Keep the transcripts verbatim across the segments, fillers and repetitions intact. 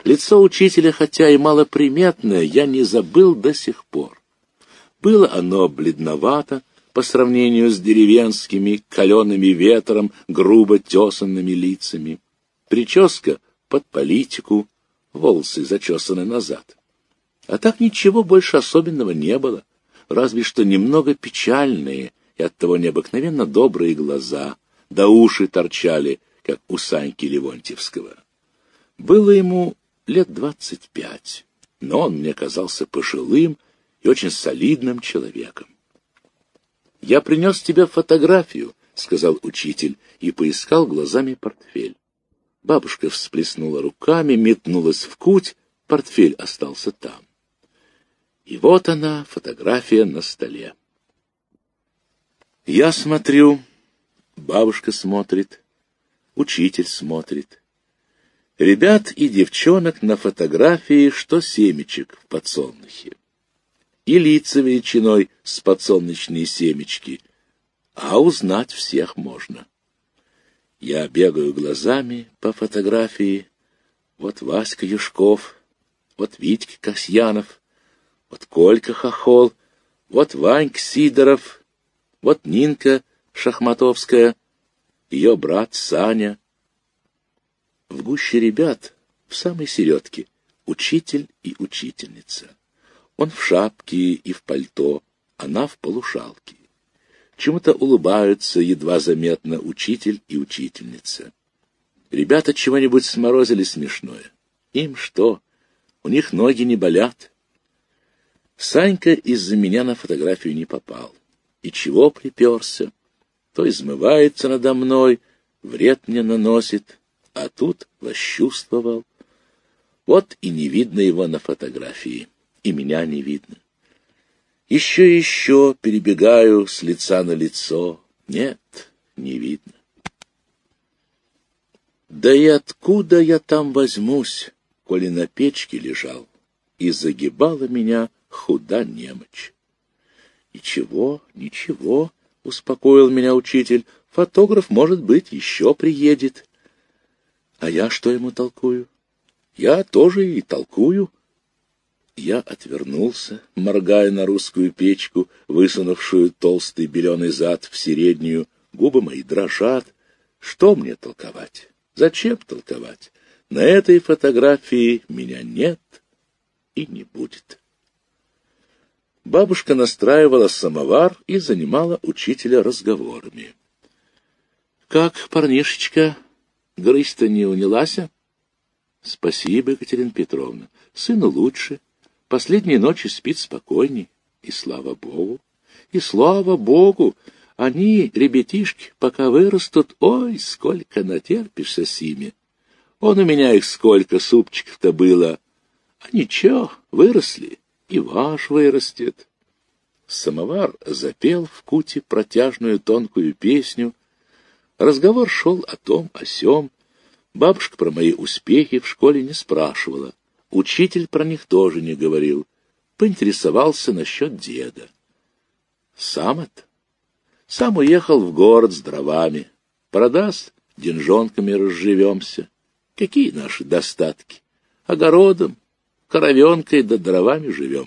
Лицо учителя, хотя и малоприметное, я не забыл до сих пор. Было оно бледновато по сравнению с деревенскими, калеными ветром, грубо тесанными лицами. Прическа под политику, волосы зачесаны назад. А так ничего больше особенного не было, разве что немного печальные и оттого необыкновенно добрые глаза, да уши торчали, как у Саньки Левонтьевского. Было ему лет двадцать пять, но он мне казался пожилым и очень солидным человеком. «Я принес тебе фотографию», — сказал учитель и поискал глазами портфель. Бабушка всплеснула руками, метнулась в куть, портфель остался там. И вот она, фотография на столе. Я смотрю, бабушка смотрит, учитель смотрит. Ребят и девчонок на фотографии, что семечек в подсолнухе. И лица величиной с подсолнечные семечки, а узнать всех можно. Я бегаю глазами по фотографии. Вот Васька Юшков, вот Витька Касьянов, вот Колька Хохол, вот Ванька Сидоров, вот Нинка Шахматовская, ее брат Саня. В гуще ребят, в самой середке, учитель и учительница. Он в шапке и в пальто, она в полушалке. Чему-то улыбаются едва заметно учитель и учительница. Ребята чего-нибудь сморозили смешное. Им что? У них ноги не болят. Санька из-за меня на фотографию не попал. И чего приперся? То измывается надо мной, вред мне наносит, а тут восчувствовал. Вот и не видно его на фотографии, и меня не видно. Еще и еще перебегаю с лица на лицо. Нет, не видно. Да и откуда я там возьмусь, коли на печке лежал, и загибала меня худа немочь? Ничего, ничего, успокоил меня учитель, фотограф, может быть, еще приедет. А я что ему толкую? Я тоже и толкую. Я отвернулся, моргая на русскую печку, высунувшую толстый беленый зад в середнюю. Губы мои дрожат. Что мне толковать? Зачем толковать? На этой фотографии меня нет и не будет. Бабушка настраивала самовар и занимала учителя разговорами. — Как, парнишечка, грызть-то не унялася? — Спасибо, Екатерина Петровна. Сыну лучше. Последние ночи спит спокойней. И слава Богу. И слава Богу. Они, ребятишки, пока вырастут, ой, сколько натерпишься с ими. Он у меня их сколько супчиков-то было. А ничего, выросли. И ваш вырастет. Самовар запел в куте протяжную тонкую песню. Разговор шел о том, о сём. Бабушка про мои успехи в школе не спрашивала. Учитель про них тоже не говорил. Поинтересовался насчет деда. Сам-то? Сам уехал в город с дровами. Продаст, деньжонками разживемся. Какие наши достатки? Огородом, коровенкой да дровами живем.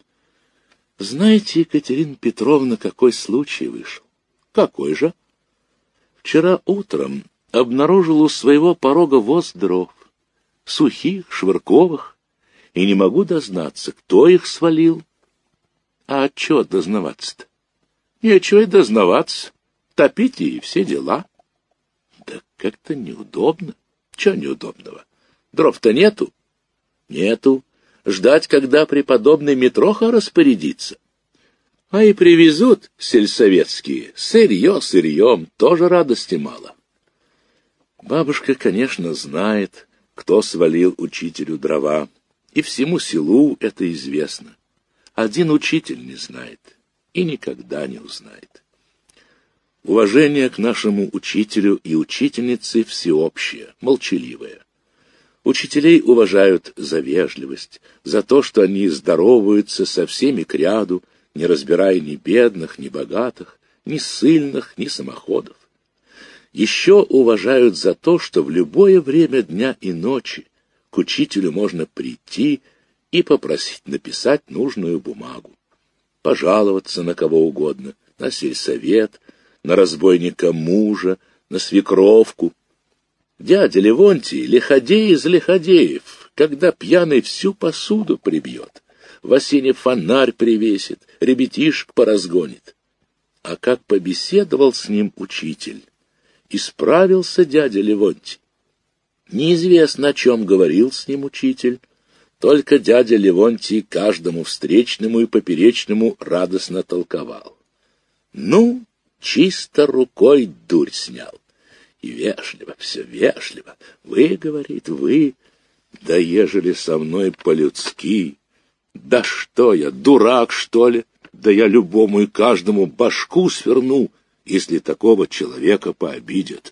Знаете, Екатерина Петровна, какой случай вышел? Какой же? Вчера утром обнаружил у своего порога воз дров, сухих, швырковых, и не могу дознаться, кто их свалил. А отчего дознаваться-то? Нечего и дознаваться. Топите и все дела. Да как-то неудобно. Чего неудобного? Дров-то нету? Нету. Ждать, когда преподобный Митроха распорядится. А и привезут сельсоветские. Сырье сырьем, тоже радости мало. Бабушка, конечно, знает, кто свалил учителю дрова, и всему селу это известно. Один учитель не знает и никогда не узнает. Уважение к нашему учителю и учительнице всеобщее, молчаливое. Учителей уважают за вежливость, за то, что они здороваются со всеми кряду, не разбирая ни бедных, ни богатых, ни ссыльных, ни самоходов. Еще уважают за то, что в любое время дня и ночи к учителю можно прийти и попросить написать нужную бумагу, пожаловаться на кого угодно, на сельсовет, на разбойника мужа, на свекровку. Дядя Левонтий — лиходей из лиходеев, когда пьяный всю посуду прибьет, в осине фонарь привесит, ребятишек поразгонит. А как побеседовал с ним учитель, исправился дядя Левонтий. Неизвестно, о чем говорил с ним учитель, только дядя Левонтий каждому встречному и поперечному радостно толковал. Ну, чисто рукой дурь снял. И вежливо, все вежливо. Вы, говорит, вы, да ежели со мной по-людски. Да что я, дурак, что ли? Да я любому и каждому башку сверну, если такого человека пообидят.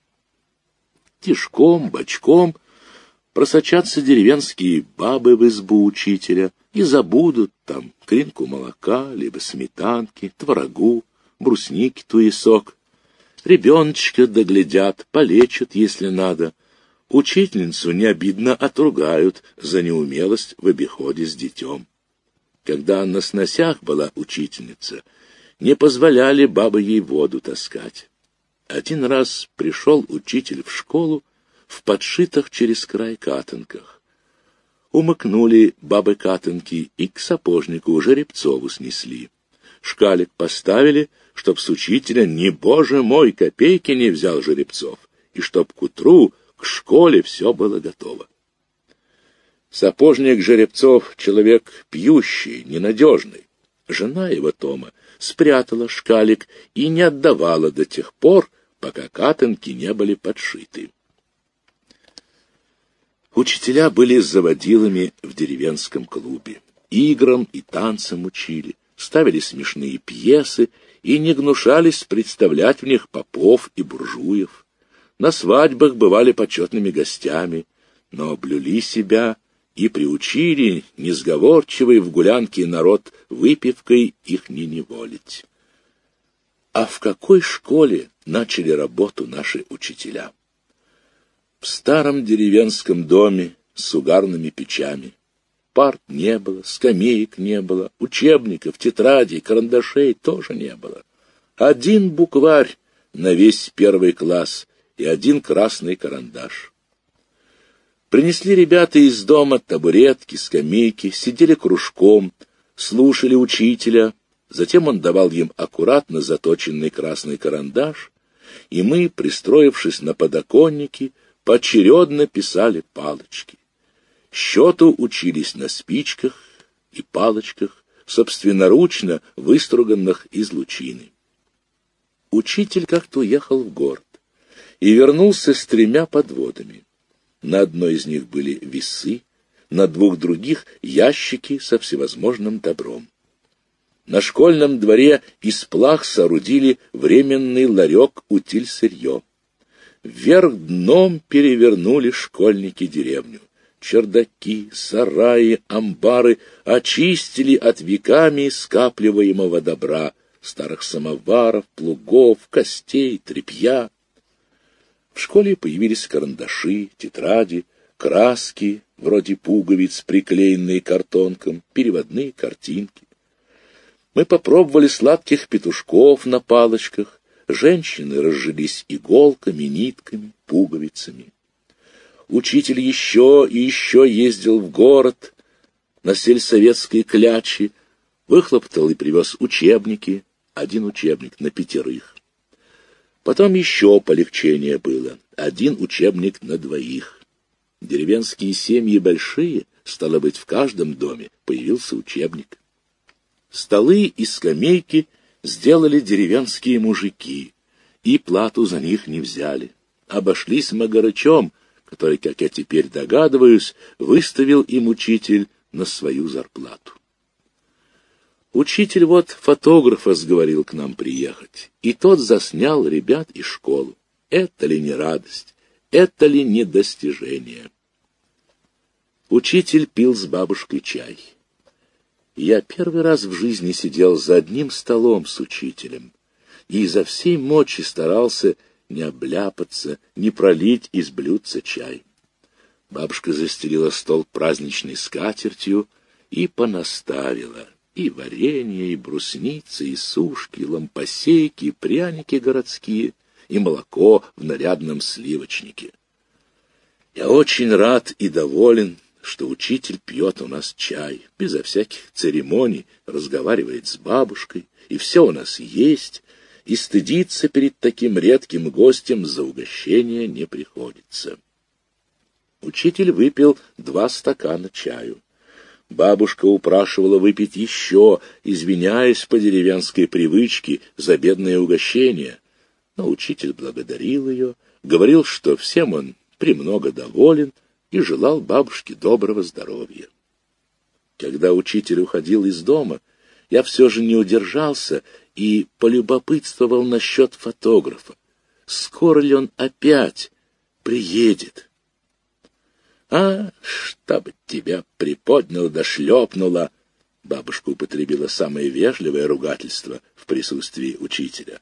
Тишком, бочком просочатся деревенские бабы в избу учителя и забудут там кринку молока, либо сметанки, творогу, брусники туесок. Ребеночка доглядят, полечат, если надо. Учительницу не обидно отругают за неумелость в обиходе с детем. Когда на сносях была учительница, не позволяли бабы ей воду таскать. Один раз пришел учитель в школу в подшитых через край катанках. Умыкнули бабы-катанки и к сапожнику Жеребцову снесли. Шкалик поставили, чтоб с учителя, не, боже мой, копейки не взял Жеребцов, и чтоб к утру к школе все было готово. Сапожник Жеребцов — человек пьющий, ненадежный. Жена его, Тома, спрятала шкалик и не отдавала до тех пор, пока катанки не были подшиты. Учителя были заводилами в деревенском клубе. Играм и танцам учили, ставили смешные пьесы и не гнушались представлять в них попов и буржуев. На свадьбах бывали почетными гостями, но блюли себя и приучили несговорчивый в гулянке народ выпивкой их не неволить. А в какой школе начали работу наши учителя? В старом деревенском доме с угарными печами. Парт не было, скамеек не было, учебников, тетрадей, карандашей тоже не было. Один букварь на весь первый класс и один красный карандаш. Принесли ребята из дома табуретки, скамейки, сидели кружком, слушали учителя, затем он давал им аккуратно заточенный красный карандаш, и мы, пристроившись на подоконнике, поочередно писали палочки. Счету учились на спичках и палочках, собственноручно выструганных из лучины. Учитель как-то уехал в город и вернулся с тремя подводами. На одной из них были весы, на двух других — ящики со всевозможным добром. На школьном дворе из плах соорудили временный ларек утиль-сырье. Вверх дном перевернули школьники деревню. Чердаки, сараи, амбары очистили от веками скапливаемого добра, старых самоваров, плугов, костей, тряпья. В школе появились карандаши, тетради, краски, вроде пуговиц, приклеенные картонком, переводные картинки. Мы попробовали сладких петушков на палочках, женщины разжились иголками, нитками, пуговицами. Учитель еще и еще ездил в город на сельсоветской кляче, выхлоптал и привез учебники, один учебник на пятерых. Потом еще полегчение было, один учебник на двоих. Деревенские семьи большие, стало быть, в каждом доме появился учебник. Столы и скамейки сделали деревенские мужики, и плату за них не взяли. Обошлись магарычом, который, как я теперь догадываюсь, выставил им учитель на свою зарплату. Учитель вот фотографа сговорил к нам приехать, и тот заснял ребят и школу. Это ли не радость? Это ли не достижение? Учитель пил с бабушкой чай. Я первый раз в жизни сидел за одним столом с учителем и изо всей мочи старался не обляпаться, не пролить из блюдца чай. Бабушка застелила стол праздничной скатертью и понаставила и варенье, и брусницы, и сушки, и лампосейки, и пряники городские, и молоко в нарядном сливочнике. Я очень рад и доволен, что учитель пьет у нас чай, безо всяких церемоний, разговаривает с бабушкой, и все у нас есть, и стыдиться перед таким редким гостем за угощение не приходится. Учитель выпил два стакана чаю. Бабушка упрашивала выпить еще, извиняясь по деревенской привычке за бедное угощение. Но учитель благодарил ее, говорил, что всем он премного доволен и желал бабушке доброго здоровья. Когда учитель уходил из дома, я все же не удержался и полюбопытствовал насчет фотографа. Скоро ли он опять приедет? «А, чтоб тебя приподняло да шлепнуло!» Бабушка употребила самое вежливое ругательство в присутствии учителя.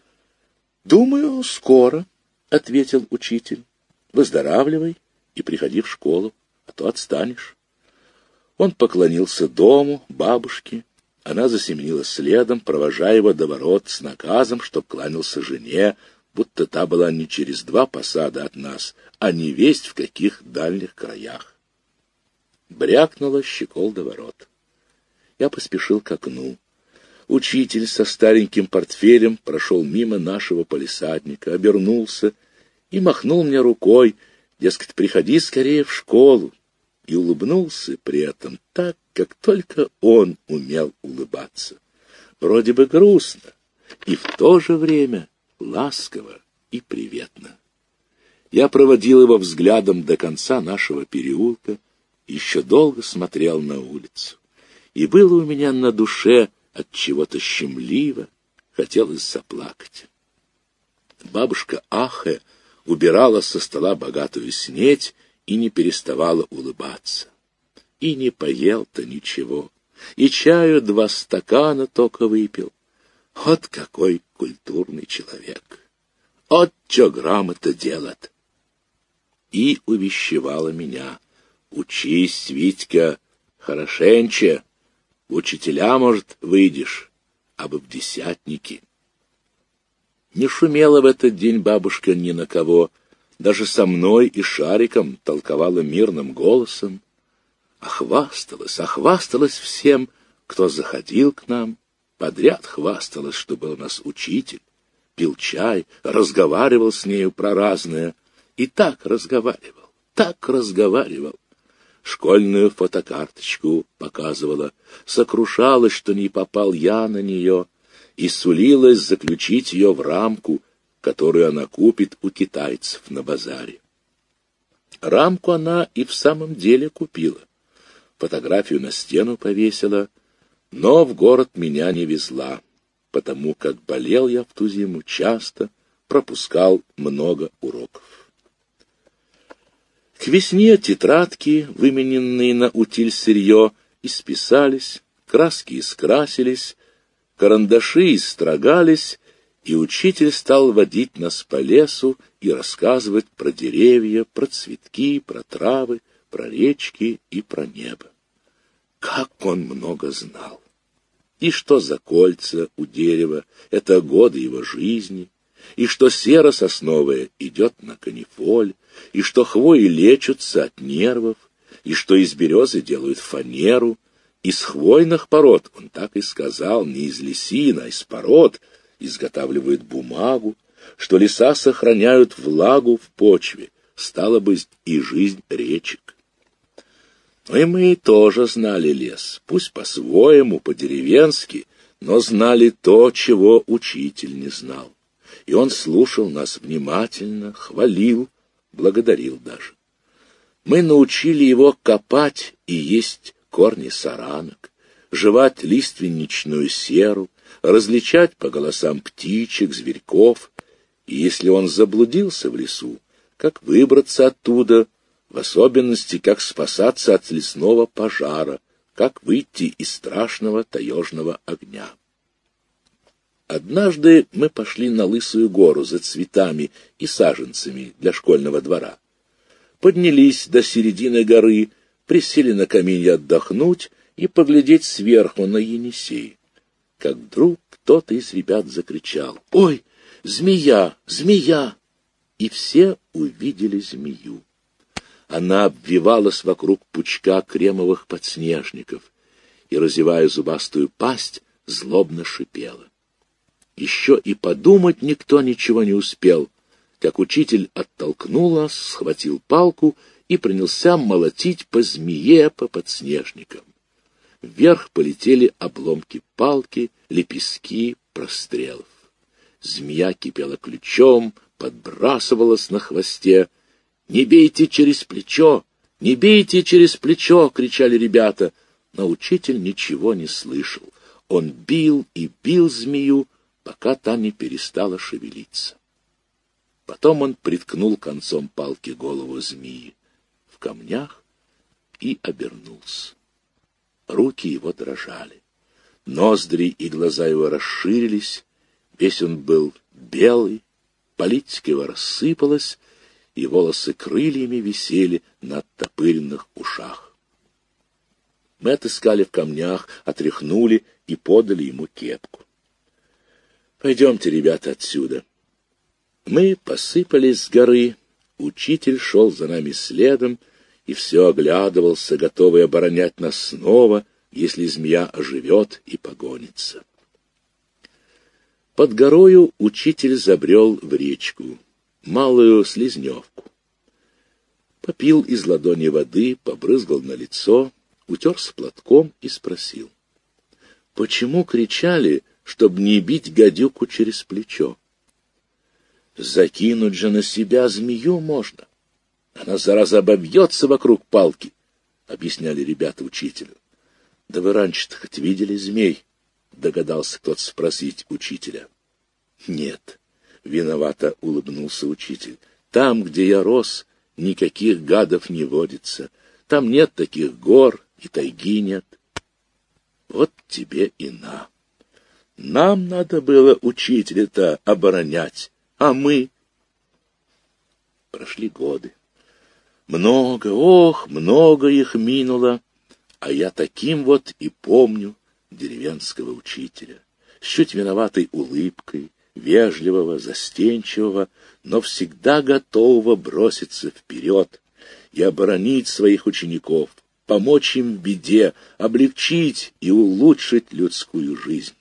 «Думаю, скоро», — ответил учитель. «Выздоравливай и приходи в школу, а то отстанешь». Он поклонился дому, бабушке. Она засеменила следом, провожая его до ворот с наказом, чтоб кланялся жене, будто та была не через два посада от нас, а не весть в каких дальних краях. Брякнула щеколда ворот. Я поспешил к окну. Учитель со стареньким портфелем прошел мимо нашего палисадника, обернулся и махнул мне рукой, дескать, приходи скорее в школу, и улыбнулся при этом так, как только он умел улыбаться. Вроде бы грустно, и в то же время ласково и приветно. Я проводил его взглядом до конца нашего переулка, еще долго смотрел на улицу. И было у меня на душе от чего-то щемливо, хотелось заплакать. Бабушка, ахая, убирала со стола богатую снеть и не переставала улыбаться. И не поел-то ничего, и чаю два стакана только выпил. Вот какой культурный человек! Вот чё грамота делает! И увещевала меня: учись, Витька, хорошенче, в учителя, может, выйдешь, а бы в десятники. Не шумела в этот день бабушка ни на кого, даже со мной и Шариком толковала мирным голосом, а хвасталась, а хвасталась всем, кто заходил к нам, подряд хвасталась, что был у нас учитель, пил чай, разговаривал с нею про разное, и так разговаривал, так разговаривал. Школьную фотокарточку показывала, сокрушалась, что не попал я на нее, и сулилась заключить ее в рамку, которую она купит у китайцев на базаре. Рамку она и в самом деле купила. Фотографию на стену повесила, но в город меня не везла, потому как болел я в ту зиму часто, пропускал много уроков. К весне тетрадки, вымененные на утиль-сырье, исписались, краски искрасились, карандаши истрогались, и учитель стал водить нас по лесу и рассказывать про деревья, про цветки, про травы, про речки и про небо. Как он много знал! И что за кольца у дерева — это годы его жизни, и что сера сосновая идет на канифоль, и что хвои лечатся от нервов, и что из березы делают фанеру, из хвойных пород, он так и сказал, не из лесин, а из пород, изготавливают бумагу, что леса сохраняют влагу в почве, стало быть, и жизнь речек. Но и мы тоже знали лес, пусть по-своему, по-деревенски, но знали то, чего учитель не знал. И он слушал нас внимательно, хвалил, благодарил даже. Мы научили его копать и есть корни саранок, жевать лиственничную серу, различать по голосам птичек, зверьков, и если он заблудился в лесу, как выбраться оттуда, в особенности, как спасаться от лесного пожара, как выйти из страшного таежного огня. Однажды мы пошли на Лысую гору за цветами и саженцами для школьного двора. поднялись до середины горы, присели на камень отдохнуть и поглядеть сверху на Енисей. Как вдруг кто-то из ребят закричал: «Ой, змея, змея!» И все увидели змею. Она обвивалась вокруг пучка кремовых подснежников и, разевая зубастую пасть, злобно шипела. Еще и подумать никто ничего не успел, как учитель оттолкнул нас, схватил палку и принялся молотить по змее по подснежникам. Вверх полетели обломки палки, лепестки прострелов. Змея кипела ключом, подбрасывалась на хвосте. «Не бейте через плечо! Не бейте через плечо!» — кричали ребята. Но учитель ничего не слышал. Он бил и бил змею, пока та не перестала шевелиться. Потом он приткнул концом палки голову змеи в камнях и обернулся. Руки его дрожали. Ноздри и глаза его расширились. Весь он был белый, политика его рассыпалась, и волосы крыльями висели на оттопыренных ушах. Мы отыскали в камнях, отряхнули и подали ему кепку. «Пойдемте, ребята, отсюда». Мы посыпались с горы, учитель шел за нами следом и все оглядывался, готовый оборонять нас снова, если змея оживет и погонится. Под горою учитель забрел в речку, малую Слизневку. Попил из ладони воды, побрызгал на лицо, утерся платком и спросил: «Почему кричали, чтобы не бить гадюку через плечо?» «Закинуть же на себя змею можно. Она, зараза, обовьется вокруг палки», — объясняли ребята учителю. «Да вы раньше-то хоть видели змей?» — догадался кто-то спросить учителя. «Нет», — виновато улыбнулся учитель. «Там, где я рос, никаких гадов не водится. Там нет таких гор и тайги нет. Вот тебе и на. Нам надо было учителя-то оборонять, а мы...» Прошли годы. Много, ох, много их минуло, а я таким вот и помню деревенского учителя, с чуть виноватой улыбкой, вежливого, застенчивого, но всегда готового броситься вперед и оборонить своих учеников, помочь им в беде, облегчить и улучшить людскую жизнь.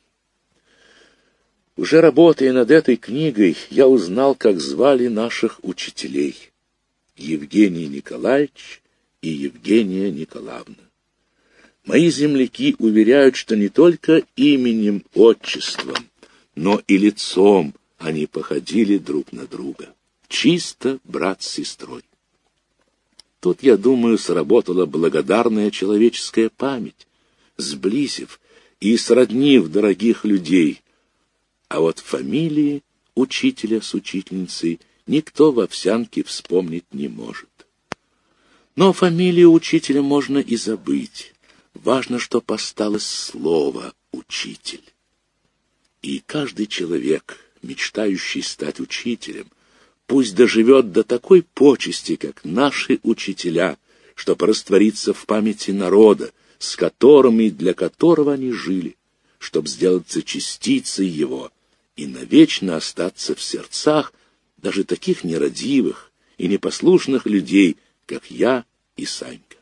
Уже работая над этой книгой, я узнал, как звали наших учителей: Евгений Николаевич и Евгения Николаевна. Мои земляки уверяют, что не только именем, отчеством, но и лицом они походили друг на друга. Чисто брат с сестрой. Тут, я думаю, сработала благодарная человеческая память, сблизив и сроднив дорогих людей. А вот фамилии учителя с учительницей никто в Овсянке вспомнить не может. Но фамилию учителя можно и забыть. Важно, чтоб осталось слово «учитель». И каждый человек, мечтающий стать учителем, пусть доживет до такой почести, как наши учителя, чтоб раствориться в памяти народа, с которым и для которого они жили, чтоб сделаться частицей его и навечно остаться в сердцах даже таких нерадивых и непослушных людей, как я и Санька.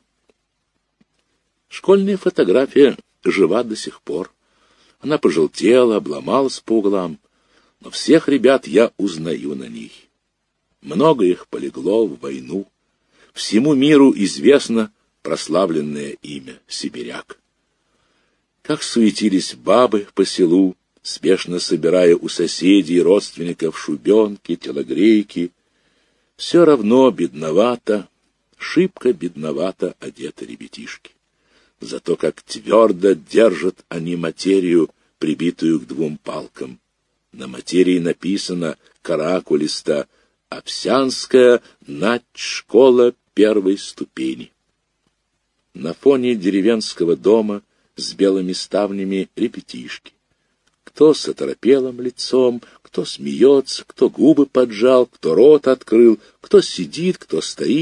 Школьная фотография жива до сих пор. Она пожелтела, обломалась по углам, но всех ребят я узнаю на ней. Много их полегло в войну. Всему миру известно прославленное имя сибиряк. Как суетились бабы по селу, спешно собирая у соседей и родственников шубенки, телогрейки. Все равно бедновато, шибко бедновато одеты ребятишки. Зато как твердо держат они материю, прибитую к двум палкам. На материи написано каракулисто: «Овсянская начшкола первой ступени». На фоне деревенского дома с белыми ставнями ребятишки. Кто с оторопелым лицом, кто смеется, кто губы поджал, кто рот открыл, кто сидит, кто стоит,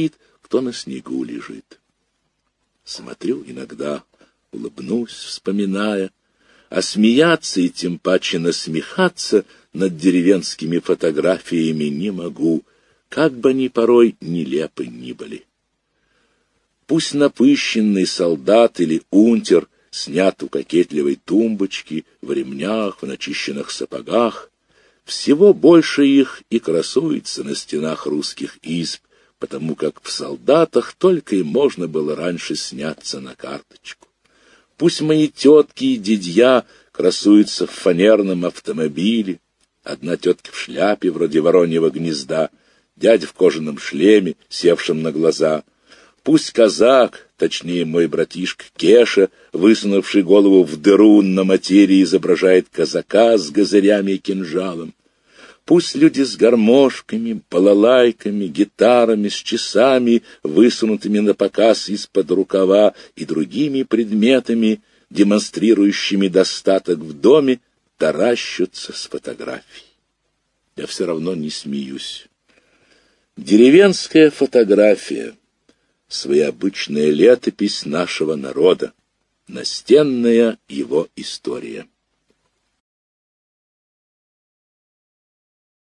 кто на снегу лежит. Смотрю иногда, улыбнусь, вспоминая, а смеяться и тем паче насмехаться над деревенскими фотографиями не могу, как бы они порой нелепы ни были. Пусть напыщенный солдат или унтер снят у кокетливой тумбочки, в ремнях, в начищенных сапогах, всего больше их и красуется на стенах русских изб, потому как в солдатах только и можно было раньше сняться на карточку. Пусть мои тетки и дядья красуются в фанерном автомобиле, одна тетка в шляпе вроде вороньего гнезда, дядя в кожаном шлеме, севшем на глаза. Пусть казак, точнее мой братишка Кеша, высунувший голову в дыру на материи, изображает казака с газырями и кинжалом. Пусть люди с гармошками, балалайками, гитарами, с часами, высунутыми на показ из-под рукава и другими предметами, демонстрирующими достаток в доме, таращатся с фотографий. Я все равно не смеюсь. Деревенская фотография — своеобычная летопись нашего народа, настенная его история.